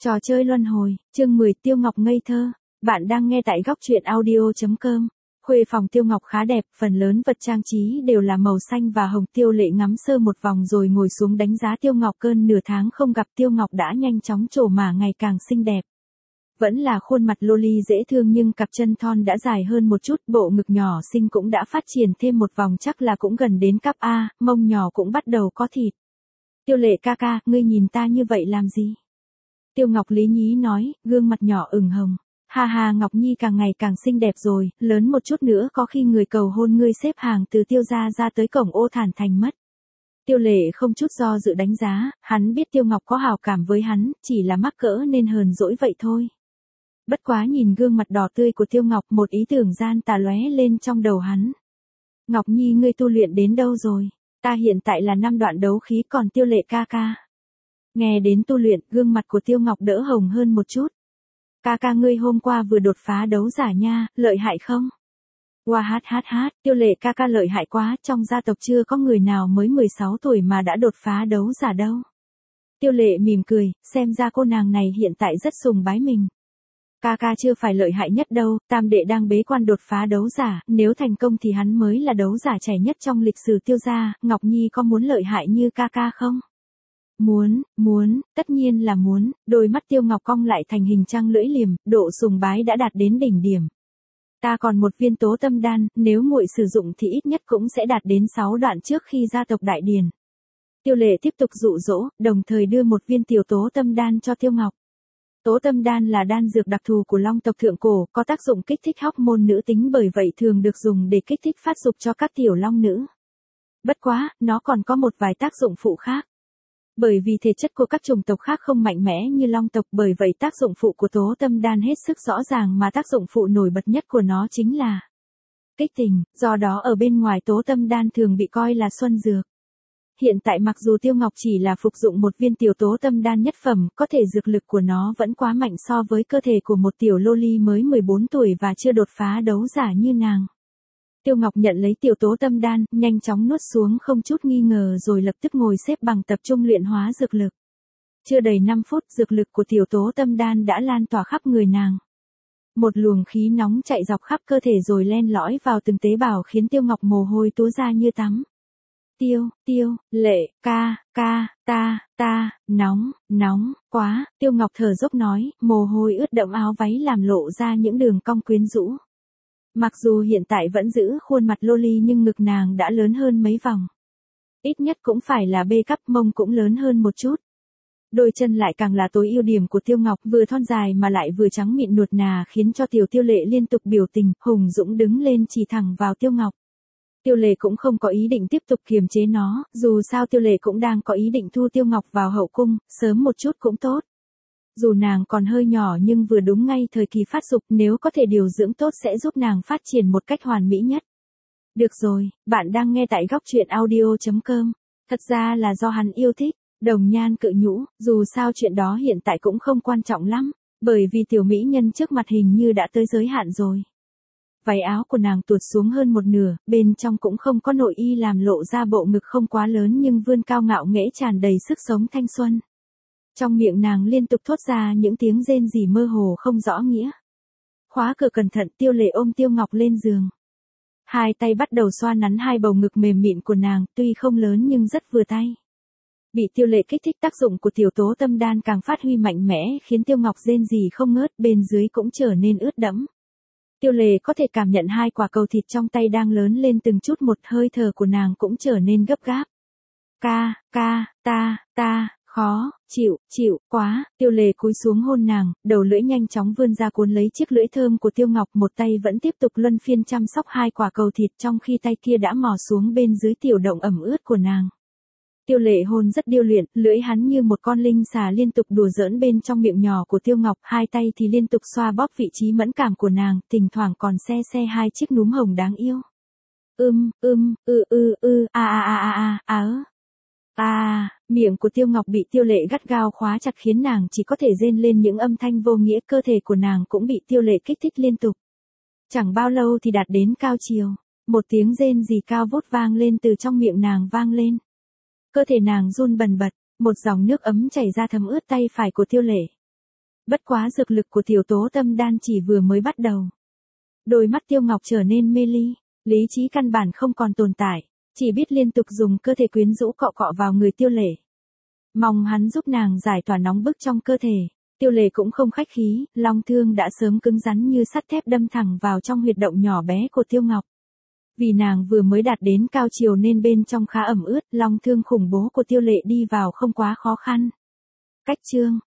Trò chơi luân hồi, chương 10 Tiêu Ngọc ngây thơ. Bạn đang nghe tại góc truyện audio.com. Khuê phòng Tiêu Ngọc khá đẹp, phần lớn vật trang trí đều là màu xanh và hồng. Tiêu Lệ ngắm sơ một vòng rồi ngồi xuống đánh giá Tiêu Ngọc. Cơn nửa tháng không gặp Tiêu Ngọc đã nhanh chóng trổ mã ngày càng xinh đẹp. Vẫn là khuôn mặt loli dễ thương nhưng cặp chân thon đã dài hơn một chút, bộ ngực nhỏ xinh cũng đã phát triển thêm một vòng, chắc là cũng gần đến cắp A, mông nhỏ cũng bắt đầu có thịt. Tiêu Lệ ca ca, ngươi nhìn ta như vậy làm gì? Tiêu Ngọc lý nhí nói, gương mặt nhỏ ửng hồng. Ha ha, Ngọc Nhi càng ngày càng xinh đẹp rồi, lớn một chút nữa có khi người cầu hôn ngươi xếp hàng từ Tiêu gia ra tới cổng Ô Thản Thành mất. Tiêu Lệ không chút do dự đánh giá, hắn biết Tiêu Ngọc có hảo cảm với hắn, chỉ là mắc cỡ nên hờn dỗi vậy thôi. Bất quá nhìn gương mặt đỏ tươi của Tiêu Ngọc, một ý tưởng gian tà lóe lên trong đầu hắn. Ngọc Nhi, ngươi tu luyện đến đâu rồi? Ta hiện tại là 5 đoạn đấu khí, còn Tiêu Lệ ca ca. Nghe đến tu luyện, gương mặt của Tiêu Ngọc đỡ hồng hơn một chút. Ca ca, ngươi hôm qua vừa đột phá đấu giả nha, lợi hại không? Wow, hát, Tiêu Lệ ca ca lợi hại quá, trong gia tộc chưa có người nào mới 16 tuổi mà đã đột phá đấu giả đâu. Tiêu Lệ mỉm cười, xem ra cô nàng này hiện tại rất sùng bái mình. Ca ca chưa phải lợi hại nhất đâu, tam đệ đang bế quan đột phá đấu giả, nếu thành công thì hắn mới là đấu giả trẻ nhất trong lịch sử Tiêu gia. Ngọc Nhi có muốn lợi hại như ca ca không? Muốn, tất nhiên là muốn. Đôi mắt Tiêu Ngọc cong lại thành hình trăng lưỡi liềm, độ sùng bái đã đạt đến đỉnh điểm. Ta còn một viên tố tâm đan, nếu muội sử dụng thì ít nhất cũng sẽ đạt đến 6 đoạn trước khi gia tộc đại điển. Tiêu Lệ tiếp tục dụ dỗ, đồng thời đưa một viên tiểu tố tâm đan cho Tiêu Ngọc. Tố tâm đan là đan dược đặc thù của Long tộc thượng cổ, có tác dụng kích thích hormone nữ tính, bởi vậy thường được dùng để kích thích phát dục cho các tiểu long nữ. Bất quá, nó còn có một vài tác dụng phụ khác. Bởi vì thể chất của các chủng tộc khác không mạnh mẽ như Long tộc, bởi vậy tác dụng phụ của tố tâm đan hết sức rõ ràng, mà tác dụng phụ nổi bật nhất của nó chính là kích tình, do đó ở bên ngoài tố tâm đan thường bị coi là xuân dược. Hiện tại mặc dù Tiêu Ngọc chỉ là phục dụng một viên tiểu tố tâm đan nhất phẩm, có thể dược lực của nó vẫn quá mạnh so với cơ thể của một tiểu loli mới 14 tuổi và chưa đột phá đấu giả như nàng. Tiêu Ngọc nhận lấy tiểu tố tâm đan, nhanh chóng nuốt xuống không chút nghi ngờ rồi lập tức ngồi xếp bằng tập trung luyện hóa dược lực. Chưa đầy 5 phút, dược lực của tiểu tố tâm đan đã lan tỏa khắp người nàng. Một luồng khí nóng chạy dọc khắp cơ thể rồi len lỏi vào từng tế bào khiến Tiêu Ngọc mồ hôi túa ra như tắm. Lệ, ta, nóng, quá, Tiêu Ngọc thở dốc nói, mồ hôi ướt đẫm áo váy làm lộ ra những đường cong quyến rũ. Mặc dù hiện tại vẫn giữ khuôn mặt loli nhưng ngực nàng đã lớn hơn mấy vòng. Ít nhất cũng phải là B cấp, mông cũng lớn hơn một chút. Đôi chân lại càng là tối ưu điểm của Tiêu Ngọc, vừa thon dài mà lại vừa trắng mịn nuột nà khiến cho Tiêu Lệ liên tục biểu tình, hùng dũng đứng lên chỉ thẳng vào Tiêu Ngọc. Tiêu Lệ cũng không có ý định tiếp tục kiềm chế nó, dù sao Tiêu Lệ cũng đang có ý định thu Tiêu Ngọc vào hậu cung, sớm một chút cũng tốt. Dù nàng còn hơi nhỏ nhưng vừa đúng ngay thời kỳ phát dục, nếu có thể điều dưỡng tốt sẽ giúp nàng phát triển một cách hoàn mỹ nhất. Được rồi, bạn đang nghe tại góc truyện audio.com. Thật ra là do hắn yêu thích. Đồng Nhan cự nhũ, dù sao chuyện đó hiện tại cũng không quan trọng lắm, bởi vì tiểu mỹ nhân trước mặt hình như đã tới giới hạn rồi. Váy áo của nàng tuột xuống hơn một nửa, bên trong cũng không có nội y làm lộ ra bộ ngực không quá lớn nhưng vươn cao ngạo nghễ tràn đầy sức sống thanh xuân. Trong miệng nàng liên tục thốt ra những tiếng rên rỉ mơ hồ không rõ nghĩa. Khóa cửa cẩn thận, Tiêu Lệ ôm Tiêu Ngọc lên giường. Hai tay bắt đầu xoa nắn hai bầu ngực mềm mịn của nàng, tuy không lớn nhưng rất vừa tay. Bị Tiêu Lệ kích thích, tác dụng của tiểu tố tâm đan càng phát huy mạnh mẽ khiến Tiêu Ngọc rên rỉ không ngớt, bên dưới cũng trở nên ướt đẫm. Tiêu Lệ có thể cảm nhận hai quả cầu thịt trong tay đang lớn lên từng chút một, hơi thở của nàng cũng trở nên gấp gáp. Ta, khó, chịu, quá, Tiêu Lệ cúi xuống hôn nàng, đầu lưỡi nhanh chóng vươn ra cuốn lấy chiếc lưỡi thơm của Tiêu Ngọc, một tay vẫn tiếp tục luân phiên chăm sóc hai quả cầu thịt trong khi tay kia đã mò xuống bên dưới tiểu động ẩm ướt của nàng. Tiêu Lệ hôn rất điêu luyện, lưỡi hắn như một con linh xà liên tục đùa giỡn bên trong miệng nhỏ của Tiêu Ngọc, hai tay thì liên tục xoa bóp vị trí mẫn cảm của nàng, thỉnh thoảng còn xe hai chiếc núm hồng đáng yêu. Miệng của Tiêu Ngọc bị Tiêu Lệ gắt gao khóa chặt khiến nàng chỉ có thể rên lên những âm thanh vô nghĩa, cơ thể của nàng cũng bị Tiêu Lệ kích thích liên tục. Chẳng bao lâu thì đạt đến cao chiều, một tiếng rên rỉ cao vút vang lên từ trong miệng nàng vang lên. Cơ thể nàng run bần bật, một dòng nước ấm chảy ra thấm ướt tay phải của Tiêu Lệ. Bất quá dược lực của tiểu tố tâm đan chỉ vừa mới bắt đầu. Đôi mắt Tiêu Ngọc trở nên mê ly, lý trí căn bản không còn tồn tại, chỉ biết liên tục dùng cơ thể quyến rũ cọ cọ vào người Tiêu Lệ. Mong hắn giúp nàng giải tỏa nóng bức trong cơ thể. Tiêu Lệ cũng không khách khí, long thương đã sớm cứng rắn như sắt thép đâm thẳng vào trong huyệt động nhỏ bé của Tiêu Ngọc. Vì nàng vừa mới đạt đến cao chiều nên bên trong khá ẩm ướt, long thương khủng bố của Tiêu Lệ đi vào không quá khó khăn. Cách chương